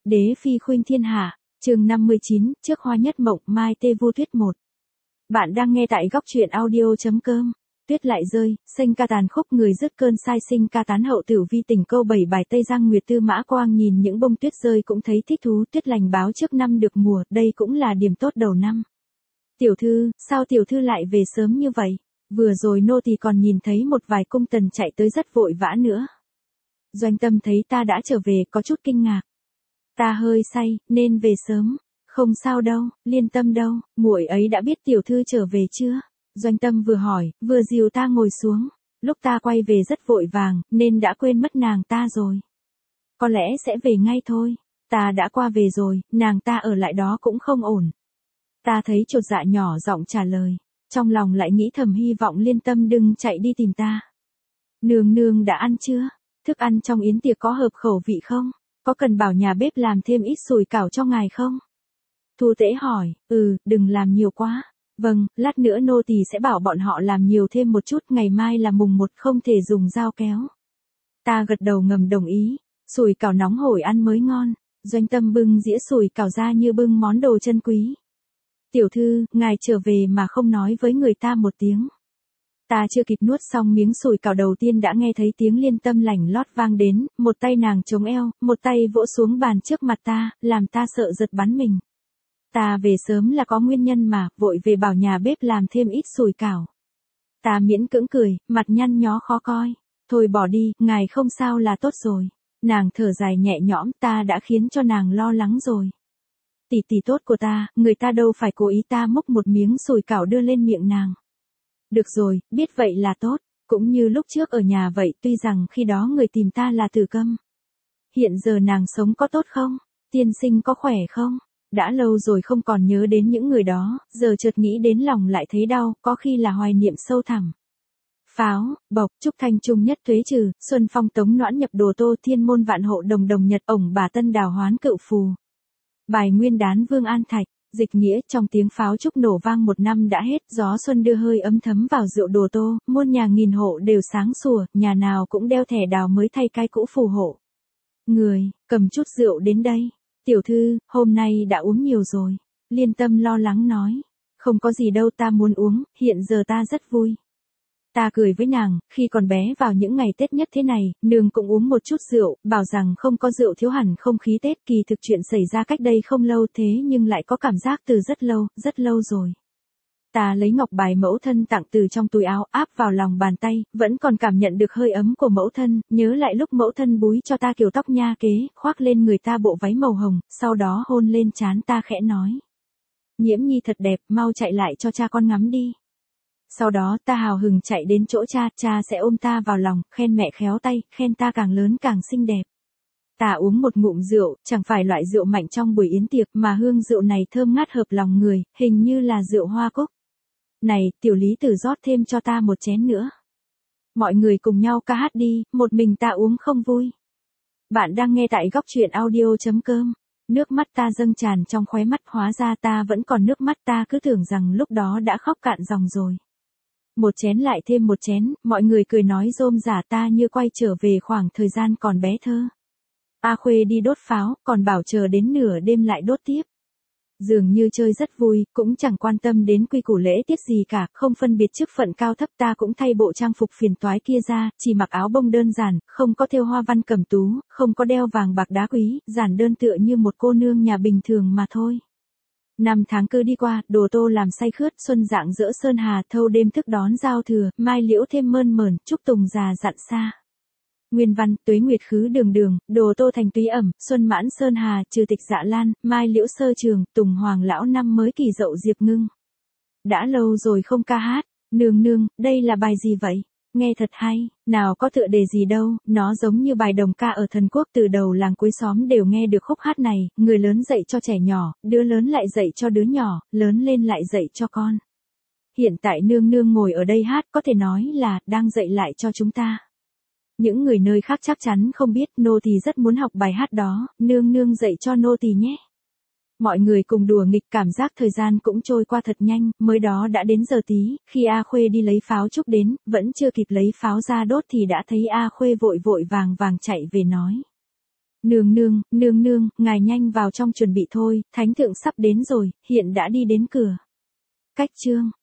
Đế phi khuynh thiên hạ, chương 59, trước hoa nhất mộng, mai tê vô tuyết một. Bạn đang nghe tại góc truyện audio.com. Tuyết lại rơi, xanh ca tàn khúc người dứt cơn sai sinh ca tán hậu tử vi tình câu 7 bài Tây Giang Nguyệt Tư Mã Quang nhìn những bông tuyết rơi cũng thấy thích thú. Tuyết lành báo trước năm được mùa, đây cũng là điểm tốt đầu năm. Tiểu thư, sao tiểu thư lại về sớm như vậy? Vừa rồi nô tỳ còn nhìn thấy một vài cung tần chạy tới rất vội vã nữa. Doanh Tâm thấy ta đã trở về có chút kinh ngạc. Ta hơi say, nên về sớm. Không sao đâu, Liên Tâm đâu, muội ấy đã biết tiểu thư trở về chưa? Doanh Tâm vừa hỏi, vừa dìu ta ngồi xuống. Lúc ta quay về rất vội vàng, nên đã quên mất nàng ta rồi. Có lẽ sẽ về ngay thôi. Ta đã qua về rồi, nàng ta ở lại đó cũng không ổn. Ta thấy chột dạ nhỏ giọng trả lời. Trong lòng lại nghĩ thầm hy vọng Liên Tâm đừng chạy đi tìm ta. Nương nương đã ăn chưa? Thức ăn trong yến tiệc có hợp khẩu vị không? Có cần bảo nhà bếp làm thêm ít sủi cảo cho ngài không? Thu Tễ hỏi, đừng làm nhiều quá. Vâng, lát nữa nô tỳ sẽ bảo bọn họ làm nhiều thêm một chút, ngày mai là mùng 1 không thể dùng dao kéo. Ta gật đầu ngầm đồng ý, sủi cảo nóng hổi ăn mới ngon. Doanh Tâm bưng dĩa sủi cảo ra như bưng món đồ chân quý. Tiểu thư, ngài trở về mà không nói với người ta một tiếng. Ta chưa kịp nuốt xong miếng sủi cảo đầu tiên đã nghe thấy tiếng Liên Tâm lành lót vang đến, một tay nàng chống eo, một tay vỗ xuống bàn trước mặt ta, làm ta sợ giật bắn mình. Ta về sớm là có nguyên nhân mà, vội về bảo nhà bếp làm thêm ít sủi cảo. Ta miễn cưỡng cười, mặt nhăn nhó khó coi. Thôi bỏ đi, ngài không sao là tốt rồi. Nàng thở dài nhẹ nhõm, ta đã khiến cho nàng lo lắng rồi. Tỷ tỷ tốt của ta, người ta đâu phải cố ý. Ta múc một miếng sủi cảo đưa lên miệng nàng. Được rồi, biết vậy là tốt, cũng như lúc trước ở nhà vậy, tuy rằng khi đó người tìm ta là Tử Câm. Hiện giờ nàng sống có tốt không? Tiên sinh có khỏe không? Đã lâu rồi không còn nhớ đến những người đó, giờ chợt nghĩ đến lòng lại thấy đau, có khi là hoài niệm sâu thẳm. Pháo, bộc, trúc thanh trung nhất thuế trừ, xuân phong tống noãn nhập đồ tô, thiên môn vạn hộ đồng đồng nhật, ổng bà tân đào hoán cựu phù. Bài nguyên đán vương an thạch. Dịch nghĩa, trong tiếng pháo trúc nổ vang một năm đã hết, gió xuân đưa hơi ấm thấm vào rượu đồ tô, muôn nhà nghìn hộ đều sáng sủa, nhà nào cũng đeo thẻ đào mới thay cái cũ phù hộ. Người, cầm chút rượu đến đây. Tiểu thư, hôm nay đã uống nhiều rồi. Liên Tâm lo lắng nói. Không có gì đâu, ta muốn uống, hiện giờ ta rất vui. Ta cười với nàng, khi còn bé vào những ngày Tết nhất thế này, nương cũng uống một chút rượu, bảo rằng không có rượu thiếu hẳn không khí Tết. Kỳ thực chuyện xảy ra cách đây không lâu thế nhưng lại có cảm giác từ rất lâu rồi. Ta lấy ngọc bài mẫu thân tặng từ trong túi áo áp vào lòng bàn tay, vẫn còn cảm nhận được hơi ấm của mẫu thân, nhớ lại lúc mẫu thân búi cho ta kiểu tóc nha kế, khoác lên người ta bộ váy màu hồng, sau đó hôn lên trán ta khẽ nói. Nhiễm Nhi thật đẹp, mau chạy lại cho cha con ngắm đi. Sau đó ta hào hừng chạy đến chỗ cha, cha sẽ ôm ta vào lòng, khen mẹ khéo tay, khen ta càng lớn càng xinh đẹp. Ta uống một ngụm rượu, chẳng phải loại rượu mạnh trong buổi yến tiệc mà hương rượu này thơm ngát hợp lòng người, hình như là rượu hoa cúc. Này, tiểu lý tử rót thêm cho ta một chén nữa. Mọi người cùng nhau ca hát đi, một mình ta uống không vui. Bạn đang nghe tại góc truyện audio.com. Nước mắt ta dâng tràn trong khóe mắt, hóa ra ta vẫn còn nước mắt, ta cứ tưởng rằng lúc đó đã khóc cạn dòng rồi. Một chén lại thêm một chén, mọi người cười nói rôm rả, ta như quay trở về khoảng thời gian còn bé thơ. A Khuê đi đốt pháo, còn bảo chờ đến nửa đêm lại đốt tiếp. Dường như chơi rất vui, cũng chẳng quan tâm đến quy củ lễ tiết gì cả, không phân biệt chức phận cao thấp. Ta cũng thay bộ trang phục phiền toái kia ra, chỉ mặc áo bông đơn giản, không có thêu hoa văn cẩm tú, không có đeo vàng bạc đá quý, giản đơn tựa như một cô nương nhà bình thường mà thôi. Năm tháng cứ đi qua, đồ tô làm say khướt, xuân rạng rỡ sơn hà, thâu đêm thức đón giao thừa, mai liễu thêm mơn mởn, trúc tùng già dặn xa. Nguyên văn, tuế nguyệt khứ đường đường, đồ tô thành túy ẩm, xuân mãn sơn hà, trừ tịch dạ lan, mai liễu sơ trường, tùng hoàng lão năm mới kỳ dậu diệp ngưng. Đã lâu rồi không ca hát, nương nương, đây là bài gì vậy? Nghe thật hay, nào có tựa đề gì đâu, nó giống như bài đồng ca ở thần quốc, từ đầu làng cuối xóm đều nghe được khúc hát này, người lớn dạy cho trẻ nhỏ, đứa lớn lại dạy cho đứa nhỏ, lớn lên lại dạy cho con. Hiện tại nương nương ngồi ở đây hát, có thể nói là, đang dạy lại cho chúng ta. Những người nơi khác chắc chắn không biết, nô tỳ rất muốn học bài hát đó, nương nương dạy cho nô tỳ nhé. Mọi người cùng đùa nghịch, cảm giác thời gian cũng trôi qua thật nhanh, mới đó đã đến giờ tí, khi A Khuê đi lấy pháo trúc đến, vẫn chưa kịp lấy pháo ra đốt thì đã thấy A Khuê vội vàng chạy về nói. Nương nương, ngài nhanh vào trong chuẩn bị thôi, thánh thượng sắp đến rồi, hiện đã đi đến cửa. Cách chương